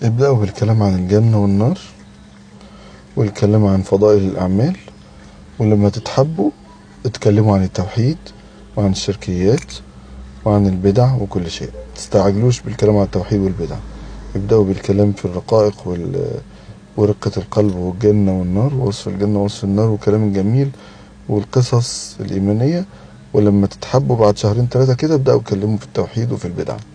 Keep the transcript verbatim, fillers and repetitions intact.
ابدأوا بالكلام عن الجنة والنار، والكلام عن فضائل الأعمال، ولما تتحبوا اتكلموا عن التوحيد وعن الشركيات وعن البدع وكل شيء. تستعجلوش بالكلام عن التوحيد والبدع، ابدأوا بالكلام في الرقائق وال... ورقة القلب والجنة والنار ووصف الجنة ووصف النار والكلام الجميل والقصص الإيمانية. ولما تتحبوا بعد شهرين ثلاثة كده ابدأوا اتكلموا في التوحيد وفي البدع.